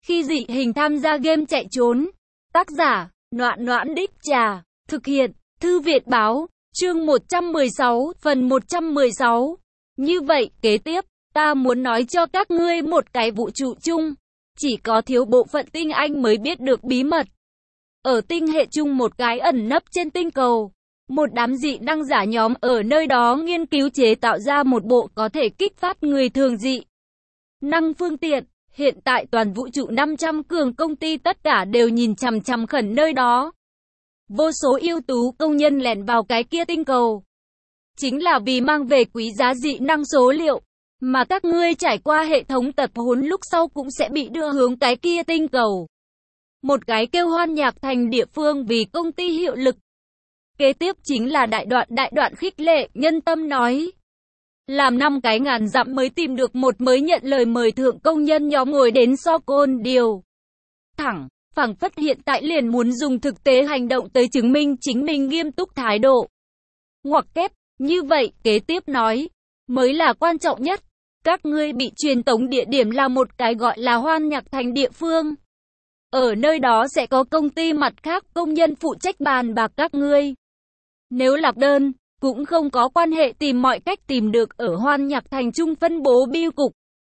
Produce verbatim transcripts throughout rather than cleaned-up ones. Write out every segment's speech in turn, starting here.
Khi dị hình tham gia game chạy trốn. Tác giả, Noãn Noãn Đích Trà. Thực hiện, Thư viện báo. Chương một trăm mười sáu, phần một trăm mười sáu. Như vậy, kế tiếp, ta muốn nói cho các ngươi một cái vũ trụ chung. Chỉ có thiếu bộ phận tinh anh mới biết được bí mật. Ở tinh hệ chung một cái ẩn nấp trên tinh cầu. Một đám dị năng giả nhóm ở nơi đó nghiên cứu chế tạo ra một bộ có thể kích phát người thường dị năng phương tiện. Hiện tại toàn vũ trụ năm trăm cường công ty tất cả đều nhìn chằm chằm khẩn nơi đó. Vô số ưu tú công nhân lẻn vào cái kia tinh cầu. Chính là vì mang về quý giá dị năng số liệu. Mà các ngươi trải qua hệ thống tập huấn lúc sau cũng sẽ bị đưa hướng cái kia tinh cầu. Một cái kêu Hoan Nhạc Thành địa phương vì công ty hiệu lực. Kế tiếp chính là đại đoạn đại đoạn khích lệ, nhân tâm nói. Làm năm cái ngàn dặm mới tìm được một mới nhận lời mời thượng công nhân nhóm ngồi đến so côn điều. Thẳng, phảng phất hiện tại liền muốn dùng thực tế hành động tới chứng minh chính mình nghiêm túc thái độ. Ngoặc kép, như vậy, kế tiếp nói, mới là quan trọng nhất. Các ngươi bị truyền tống địa điểm là một cái gọi là Hoan Nhạc Thành địa phương. Ở nơi đó sẽ có công ty mặt khác công nhân phụ trách bàn bạc các ngươi. Nếu lạc đơn, cũng không có quan hệ, tìm mọi cách tìm được ở Hoan Nhạc Thành trung phân bố bưu cục.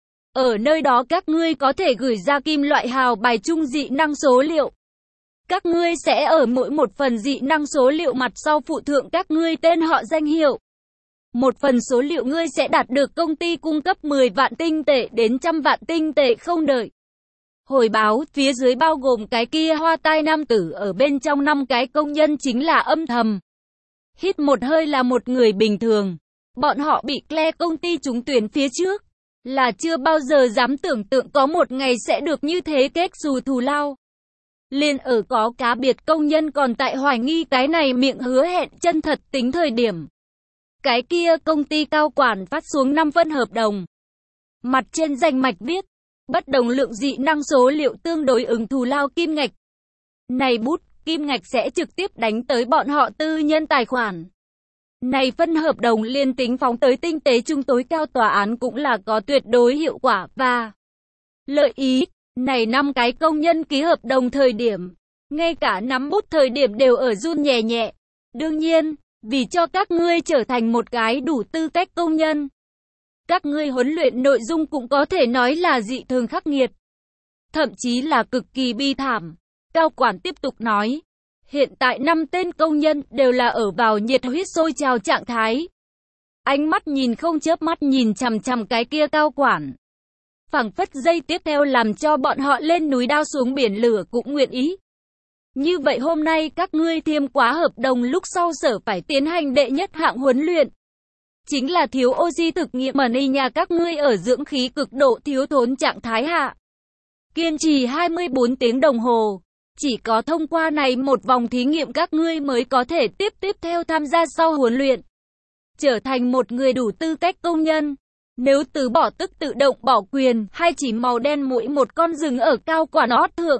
Ở nơi đó các ngươi có thể gửi ra kim loại hào bài chung dị năng số liệu. Các ngươi sẽ ở mỗi một phần dị năng số liệu mặt sau phụ thượng các ngươi tên họ danh hiệu. Một phần số liệu ngươi sẽ đạt được công ty cung cấp mười vạn tinh tệ đến trăm vạn tinh tệ không đợi. Hồi báo, phía dưới bao gồm cái kia hoa tai nam tử ở bên trong năm cái công nhân chính là âm thầm. Hít một hơi là một người bình thường. Bọn họ bị Claire công ty trúng tuyển phía trước. Là chưa bao giờ dám tưởng tượng có một ngày sẽ được như thế kết xù thù lao. Liên ở có cá biệt công nhân còn tại hoài nghi cái này miệng hứa hẹn chân thật tính thời điểm. Cái kia công ty cao quản phát xuống năm phân hợp đồng. Mặt trên danh mạch viết, bất đồng lượng dị năng số liệu tương đối ứng thù lao kim ngạch. Này bút, kim ngạch sẽ trực tiếp đánh tới bọn họ tư nhân tài khoản. Này phân hợp đồng liên tính phóng tới tinh tế trung tối cao tòa án cũng là có tuyệt đối hiệu quả và lợi ý. Này năm cái công nhân ký hợp đồng thời điểm, ngay cả nắm bút thời điểm đều ở run nhẹ nhẹ. Đương nhiên, vì cho các ngươi trở thành một cái đủ tư cách công nhân. Các ngươi huấn luyện nội dung cũng có thể nói là dị thường khắc nghiệt. Thậm chí là cực kỳ bi thảm. Cao quản tiếp tục nói. Hiện tại năm tên công nhân đều là ở vào nhiệt huyết sôi trào trạng thái. Ánh mắt nhìn không chớp mắt nhìn chằm chằm cái kia cao quản. Phảng phất giây tiếp theo làm cho bọn họ lên núi đao xuống biển lửa cũng nguyện ý. Như vậy hôm nay các ngươi thiêm quá hợp đồng lúc sau sở phải tiến hành đệ nhất hạng huấn luyện. Chính là thiếu oxy thực nghiệm ở nơi nhà các ngươi ở dưỡng khí cực độ thiếu thốn trạng thái hạ. Kiên trì hai mươi bốn tiếng đồng hồ. Chỉ có thông qua này một vòng thí nghiệm các ngươi mới có thể tiếp tiếp theo tham gia sau huấn luyện. Trở thành một người đủ tư cách công nhân. Nếu từ bỏ tức tự động bỏ quyền hay chỉ màu đen mũi một con rừng ở cao quả nót thượng.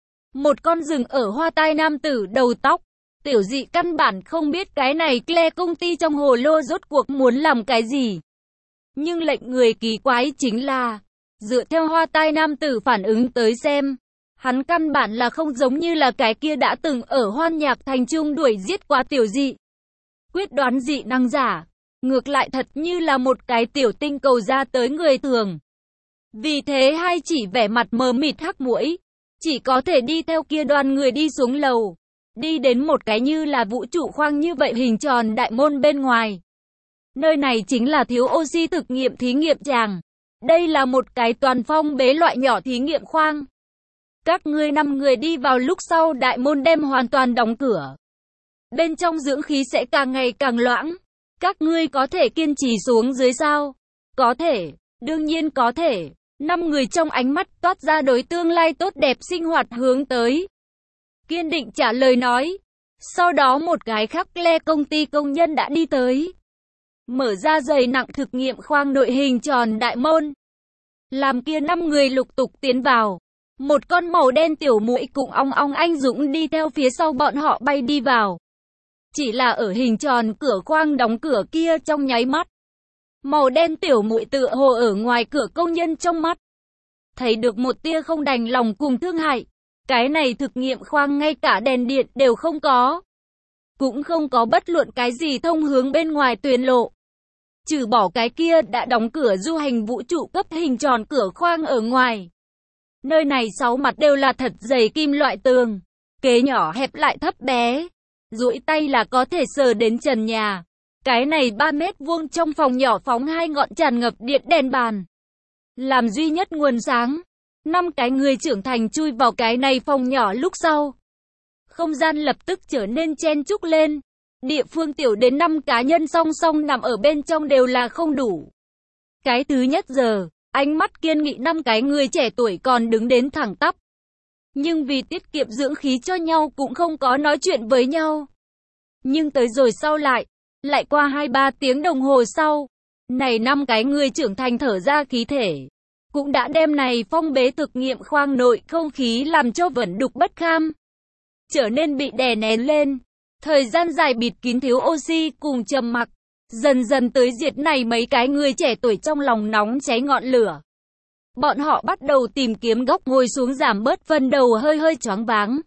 Một con rừng ở hoa tai nam tử đầu tóc. Tiểu dị căn bản không biết cái này Claire công ty trong hồ lô rốt cuộc muốn làm cái gì. Nhưng lệnh người kỳ quái chính là, dựa theo hoa tai nam tử phản ứng tới xem, hắn căn bản là không giống như là cái kia đã từng ở Hoan Nhạc Thành trung đuổi giết qua tiểu dị. Quyết đoán dị năng giả, ngược lại thật như là một cái tiểu tinh cầu ra tới người thường. Vì thế hay chỉ vẻ mặt mờ mịt hắc mũi, chỉ có thể đi theo kia đoàn người đi xuống lầu. Đi đến một cái như là vũ trụ khoang như vậy hình tròn đại môn bên ngoài. Nơi này chính là thiếu oxy thực nghiệm thí nghiệm tràng. Đây là một cái toàn phong bế loại nhỏ thí nghiệm khoang. Các ngươi năm người đi vào lúc sau đại môn đem hoàn toàn đóng cửa. Bên trong dưỡng khí sẽ càng ngày càng loãng. Các ngươi có thể kiên trì xuống dưới sao? Có thể, đương nhiên có thể. Năm người trong ánh mắt toát ra đối tương lai tốt đẹp sinh hoạt hướng tới. Kiên định trả lời nói. Sau đó một cái khác Claire công ty công nhân đã đi tới. Mở ra dày nặng thực nghiệm khoang nội hình tròn đại môn. Làm kia năm người lục tục tiến vào. Một con màu đen tiểu muỗi cùng ong ong anh dũng đi theo phía sau bọn họ bay đi vào. Chỉ là ở hình tròn cửa khoang đóng cửa kia trong nháy mắt. Màu đen tiểu muội tựa hồ ở ngoài cửa công nhân trong mắt. thấy được một tia không đành lòng cùng thương hại. Cái này thực nghiệm khoang ngay cả đèn điện đều không có. Cũng không có bất luận cái gì thông hướng bên ngoài tuyến lộ. Trừ bỏ cái kia đã đóng cửa du hành vũ trụ cấp hình tròn cửa khoang ở ngoài. Nơi này sáu mặt đều là thật dày kim loại tường. Kế nhỏ hẹp lại thấp bé. Duỗi tay là có thể sờ đến trần nhà. Cái này ba mét vuông trong phòng nhỏ phóng hai ngọn tràn ngập điện đèn bàn. Làm duy nhất nguồn sáng. Năm cái người trưởng thành chui vào cái này phòng nhỏ lúc sau. Không gian lập tức trở nên chen chúc lên. Địa phương tiểu đến năm cá nhân song song nằm ở bên trong đều là không đủ. Cái thứ nhất giờ, ánh mắt kiên nghị năm cái người trẻ tuổi còn đứng đến thẳng tắp. Nhưng vì tiết kiệm dưỡng khí cho nhau cũng không có nói chuyện với nhau. Nhưng tới rồi sau lại, lại qua hai ba tiếng đồng hồ sau, này năm cái người trưởng thành thở ra khí thể. Cũng đã đem này phong bế thực nghiệm khoang nội không khí làm cho vẩn đục bất kham. Trở nên bị đè nén lên. Thời gian dài bịt kín thiếu oxy cùng trầm mặc. Dần dần tới diệt này mấy cái người trẻ tuổi trong lòng nóng cháy ngọn lửa. Bọn họ bắt đầu tìm kiếm góc ngồi xuống giảm bớt phần đầu hơi hơi choáng váng.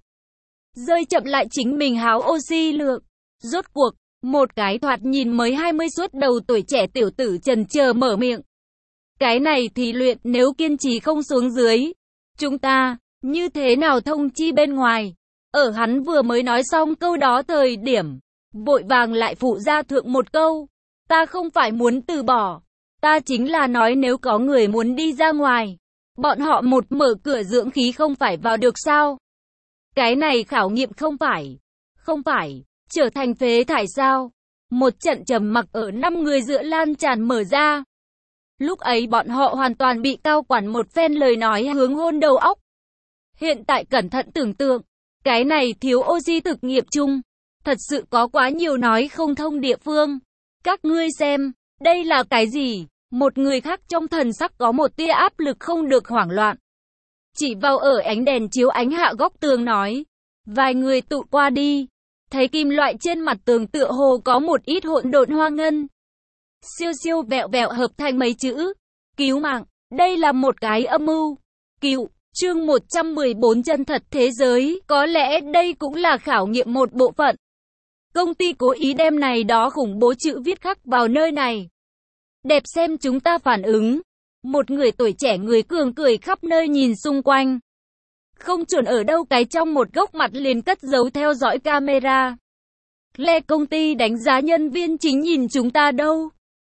Rơi chậm lại chính mình háo oxy lượng. Rốt cuộc, một cái thoạt nhìn mới hai mươi suốt đầu tuổi trẻ tiểu tử chần chờ mở miệng. Cái này thì luyện nếu kiên trì không xuống dưới. Chúng ta, như thế nào thông chi bên ngoài? Ở hắn vừa mới nói xong câu đó thời điểm, vội vàng lại phụ ra thượng một câu. Ta không phải muốn từ bỏ. Ta chính là nói nếu có người muốn đi ra ngoài. Bọn họ một mở cửa dưỡng khí không phải vào được sao? Cái này khảo nghiệm không phải. Không phải. Trở thành phế thải sao? Một trận trầm mặc ở năm người giữa lan tràn mở ra. Lúc ấy bọn họ hoàn toàn bị cao quản một phen lời nói hướng hôn đầu óc. Hiện tại cẩn thận tưởng tượng. Cái này thiếu oxy thực nghiệm chung. Thật sự có quá nhiều nói không thông địa phương. Các ngươi xem, đây là cái gì? Một người khác trong thần sắc có một tia áp lực không được hoảng loạn. Chỉ vào ở ánh đèn chiếu ánh hạ góc tường nói. Vài người tụ qua đi. Thấy kim loại trên mặt tường tựa hồ có một ít hỗn độn hoa ngân. Siêu siêu vẹo vẹo hợp thành mấy chữ. Cứu mạng, đây là một cái âm mưu. Cứu. Chương một trăm mười bốn chân thật thế giới, có lẽ đây cũng là khảo nghiệm một bộ phận. Công ty cố ý đem này đó khủng bố chữ viết khắc vào nơi này. Đẹp xem chúng ta phản ứng. Một người tuổi trẻ người cường cười khắp nơi nhìn xung quanh. Không chuẩn ở đâu cái trong một góc mặt liền cất giấu theo dõi camera. Lê công ty đánh giá nhân viên chính nhìn chúng ta đâu.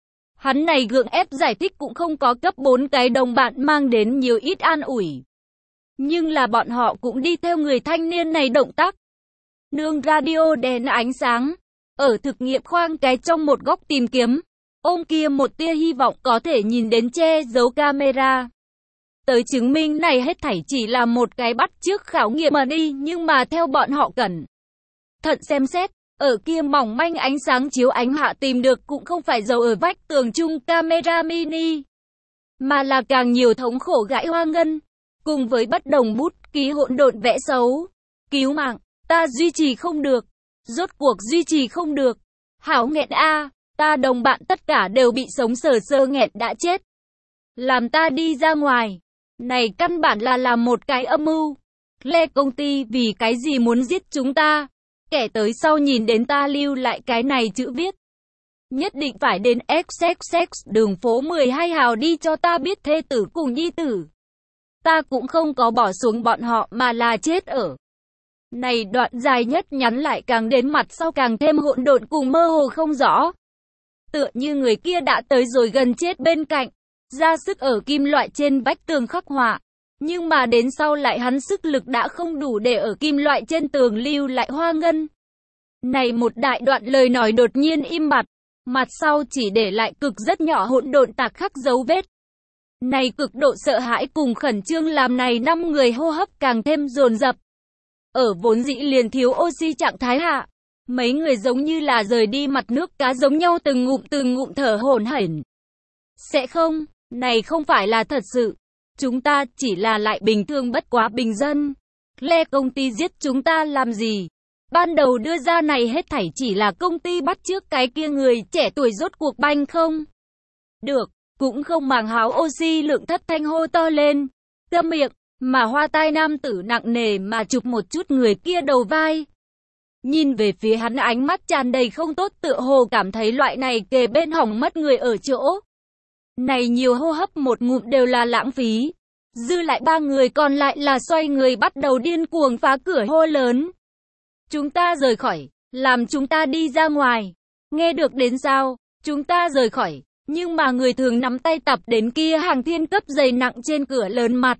Hắn này gượng ép giải thích cũng không có cấp bốn cái đồng bạn mang đến nhiều ít an ủi. Nhưng là bọn họ cũng đi theo người thanh niên này động tác. Nương radio đèn ánh sáng. Ở thực nghiệm khoang cái trong một góc tìm kiếm. Ôm kia một tia hy vọng có thể nhìn đến che giấu camera. Tới chứng minh này hết thảy chỉ là một cái bắt chước khảo nghiệm mà đi. Nhưng mà theo bọn họ cẩn thận xem xét. Ở kia mỏng manh ánh sáng chiếu ánh hạ tìm được cũng không phải dầu ở vách tường chung camera mini. Mà là càng nhiều thống khổ gãi hoa ngân. Cùng với bất đồng bút ký hỗn độn vẽ xấu. Cứu mạng, ta duy trì không được. Rốt cuộc duy trì không được. Hảo nghẹn a, ta đồng bạn tất cả đều bị sống sờ sơ nghẹn đã chết. Làm ta đi ra ngoài. Này căn bản là làm một cái âm mưu. Lê công ty vì cái gì muốn giết chúng ta? Kẻ tới sau nhìn đến ta lưu lại cái này chữ viết. Nhất định phải đến ích ích ích đường phố mười hai hào đi cho ta biết thê tử cùng nhi tử. Ta cũng không có bỏ xuống bọn họ mà là chết ở. Này đoạn dài nhất nhắn lại càng đến mặt sau càng thêm hỗn độn cùng mơ hồ không rõ. Tựa như người kia đã tới rồi gần chết bên cạnh. Ra sức ở kim loại trên vách tường khắc họa. Nhưng mà đến sau lại hắn sức lực đã không đủ để ở kim loại trên tường lưu lại hoa ngân. Này một đại đoạn lời nói đột nhiên im bặt. Mặt sau chỉ để lại cực rất nhỏ hỗn độn tạc khắc dấu vết. Này cực độ sợ hãi cùng khẩn trương làm này năm người hô hấp càng thêm dồn dập. Ở vốn dĩ liền thiếu oxy trạng thái hạ, mấy người giống như là rời đi mặt nước cá giống nhau từng ngụm từng ngụm thở hổn hển. Sẽ không, này không phải là thật sự. Chúng ta chỉ là lại bình thường bất quá bình dân. Lê công ty giết chúng ta làm gì? Ban đầu đưa ra này hết thảy chỉ là công ty bắt chước cái kia người trẻ tuổi rốt cuộc banh không? Được. Cũng không màng háo oxy lượng thất thanh hô to lên. Câm miệng, mà hoa tai nam tử nặng nề mà chụp một chút người kia đầu vai. Nhìn về phía hắn ánh mắt tràn đầy không tốt, tựa hồ cảm thấy loại này kề bên hỏng mất người ở chỗ này nhiều hô hấp một ngụm đều là lãng phí. Dư lại ba người còn lại là xoay người bắt đầu điên cuồng phá cửa hô lớn. Chúng ta rời khỏi, làm chúng ta đi ra ngoài. Nghe được đến sao? Chúng ta rời khỏi. Nhưng mà người thường nắm tay tập đến kia hàng thiên cấp dày nặng trên cửa lớn mặt.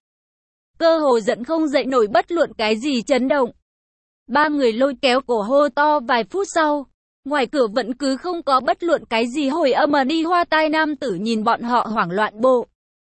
Cơ hồ giận không dậy nổi bất luận cái gì chấn động. Ba người lôi kéo cổ hô to vài phút sau. Ngoài cửa vẫn cứ không có bất luận cái gì hồi âm mà đi. Hoa tai nam tử nhìn bọn họ hoảng loạn bộ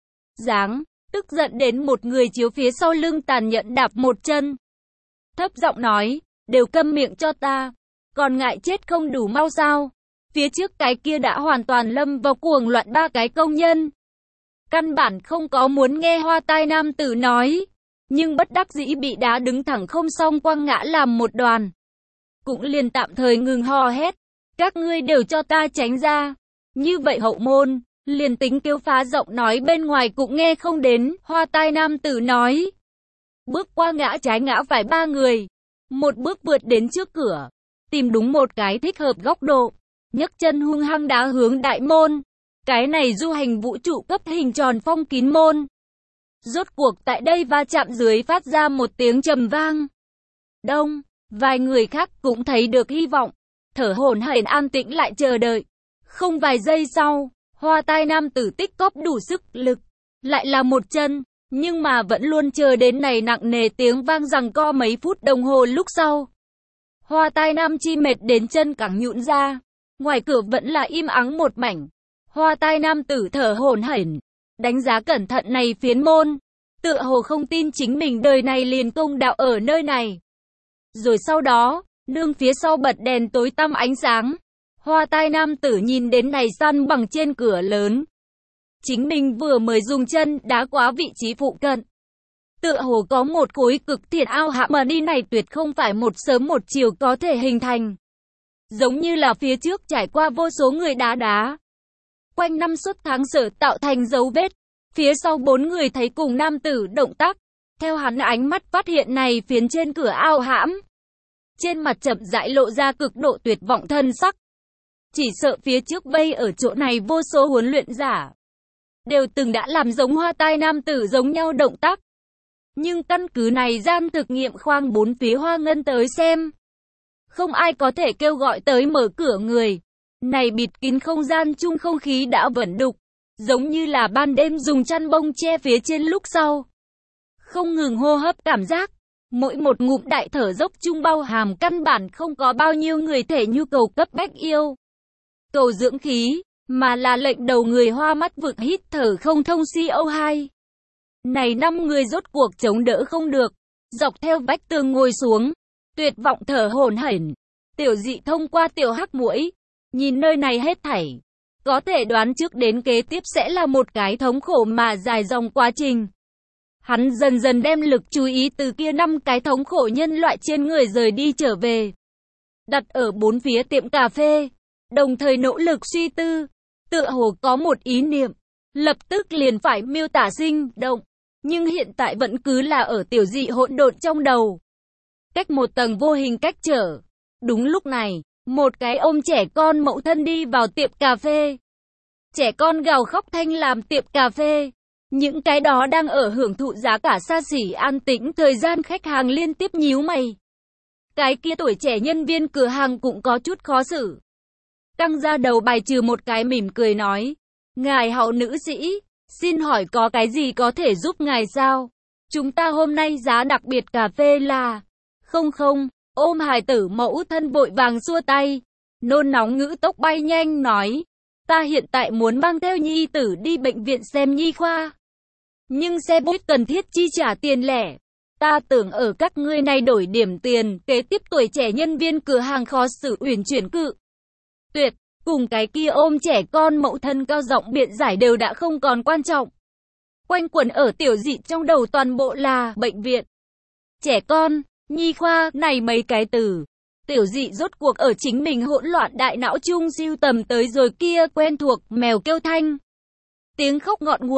dáng, tức giận đến một người chiếu phía sau lưng tàn nhẫn đạp một chân. Thấp giọng nói, đều câm miệng cho ta, còn ngại chết không đủ mau sao? Phía trước cái kia đã hoàn toàn lâm vào cuồng loạn ba cái công nhân. Căn bản không có muốn nghe hoa tai nam tử nói, nhưng bất đắc dĩ bị đá đứng thẳng không xong quăng ngã làm một đoàn. Cũng liền tạm thời ngừng hò hét, các ngươi đều cho ta tránh ra. Như vậy hậu môn, liền tính kêu phá rộng nói bên ngoài cũng nghe không đến. Hoa tai nam tử nói, bước qua ngã trái ngã phải ba người, một bước vượt đến trước cửa, tìm đúng một cái thích hợp góc độ, nhấc chân hung hăng đá hướng đại môn. Cái này du hành vũ trụ cấp hình tròn phong kín môn. Rốt cuộc tại đây va chạm dưới phát ra một tiếng trầm vang. Đông, vài người khác cũng thấy được hy vọng, thở hổn hển an tĩnh lại chờ đợi. Không vài giây sau, hoa tai nam tử tích cóp đủ sức lực, lại là một chân, nhưng mà vẫn luôn chờ đến này nặng nề tiếng vang rằng co mấy phút đồng hồ lúc sau. Hoa tai nam chi mệt đến chân cẳng nhũn ra, ngoài cửa vẫn là im ắng một mảnh. Hoa tai nam tử thở hổn hển, đánh giá cẩn thận này phiến môn, tựa hồ không tin chính mình đời này liền công đạo ở nơi này. Rồi sau đó, nương phía sau bật đèn tối tăm ánh sáng, hoa tai nam tử nhìn đến này săn bằng trên cửa lớn. Chính mình vừa mới dùng chân đá quá vị trí phụ cận. Tựa hồ có một khối cực thiện ao hạ mà đi này tuyệt không phải một sớm một chiều có thể hình thành. Giống như là phía trước trải qua vô số người đá đá. Quanh năm suốt tháng sở tạo thành dấu vết. Phía sau bốn người thấy cùng nam tử động tác. Theo hắn ánh mắt phát hiện này phiến trên cửa ao hãm. Trên mặt chậm rãi lộ ra cực độ tuyệt vọng thân sắc. Chỉ sợ phía trước vây ở chỗ này vô số huấn luyện giả. Đều từng đã làm giống hoa tai nam tử giống nhau động tác. Nhưng căn cứ này gian thực nghiệm khoang bốn phía hoa ngân tới xem. Không ai có thể kêu gọi tới mở cửa người. Này bịt kín không gian chung không khí đã vẩn đục. Giống như là ban đêm dùng chăn bông che phía trên lúc sau. Không ngừng hô hấp cảm giác. Mỗi một ngụm đại thở dốc chung bao hàm căn bản không có bao nhiêu người thể nhu cầu cấp bách yêu. Cầu dưỡng khí, mà là lệnh đầu người hoa mắt vực hít thở không thông xê o hai. Này năm người rốt cuộc chống đỡ không được, dọc theo vách tường ngồi xuống, tuyệt vọng thở hổn hển. Tiểu dị thông qua tiểu hắc mũi, nhìn nơi này hết thảy, có thể đoán trước đến kế tiếp sẽ là một cái thống khổ mà dài dòng quá trình. Hắn dần dần đem lực chú ý từ kia năm cái thống khổ nhân loại trên người rời đi trở về. Đặt ở bốn phía tiệm cà phê, đồng thời nỗ lực suy tư, tựa hồ có một ý niệm, lập tức liền phải miêu tả sinh động, nhưng hiện tại vẫn cứ là ở tiểu dị hỗn độn trong đầu. Cách một tầng vô hình cách trở. Đúng lúc này, một cái ôm trẻ con mẫu thân đi vào tiệm cà phê. Trẻ con gào khóc thanh làm tiệm cà phê. Những cái đó đang ở hưởng thụ giá cả xa xỉ an tĩnh thời gian khách hàng liên tiếp nhíu mày. Cái kia tuổi trẻ nhân viên cửa hàng cũng có chút khó xử. Căng ra đầu bài trừ một cái mỉm cười nói. Ngài hậu nữ sĩ, xin hỏi có cái gì có thể giúp ngài sao? Chúng ta hôm nay giá đặc biệt cà phê là... Không không, ôm hài tử mẫu thân vội vàng xua tay. Nôn nóng ngữ tốc bay nhanh nói. Ta hiện tại muốn mang theo nhi tử đi bệnh viện xem nhi khoa. Nhưng xe buýt cần thiết chi trả tiền lẻ. Ta tưởng ở các ngươi này đổi điểm tiền. Kế tiếp tuổi trẻ nhân viên cửa hàng khó xử uyển chuyển cự tuyệt, cùng cái kia ôm trẻ con mẫu thân cao giọng biện giải đều đã không còn quan trọng. Quanh quẩn ở tiểu dị trong đầu toàn bộ là bệnh viện, trẻ con, nhi khoa, này mấy cái từ. Tiểu dị rốt cuộc ở chính mình hỗn loạn đại não chung siêu tầm tới rồi kia quen thuộc mèo kêu thanh. Tiếng khóc ngọn nguồn,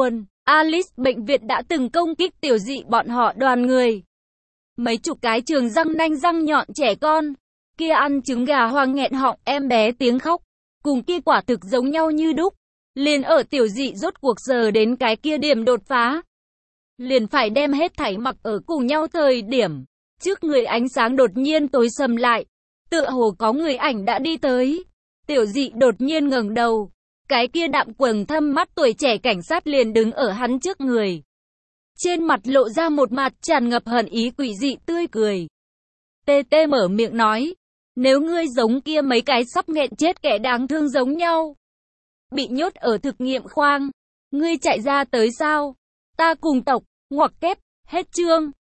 Alice bệnh viện đã từng công kích tiểu dị bọn họ đoàn người. Mấy chục cái trường răng nanh răng nhọn trẻ con. Kia ăn trứng gà hoang nghẹn họng, em bé tiếng khóc. Cùng kia quả thực giống nhau như đúc. Liền ở tiểu dị rốt cuộc giờ đến cái kia điểm đột phá. Liền phải đem hết thảy mặc ở cùng nhau thời điểm. Trước người ánh sáng đột nhiên tối sầm lại. Tựa hồ có người ảnh đã đi tới. Tiểu dị đột nhiên ngẩng đầu. Cái kia đạm quầng thâm mắt tuổi trẻ cảnh sát liền đứng ở hắn trước người. Trên mặt lộ ra một mặt tràn ngập hận ý quỷ dị tươi cười. Tê tê mở miệng nói. Nếu ngươi giống kia mấy cái sắp nghẹn chết kẻ đáng thương giống nhau. Bị nhốt ở thực nghiệm khoang. Ngươi chạy ra tới sao? Ta cùng tộc, ngoặc kép, hết chương.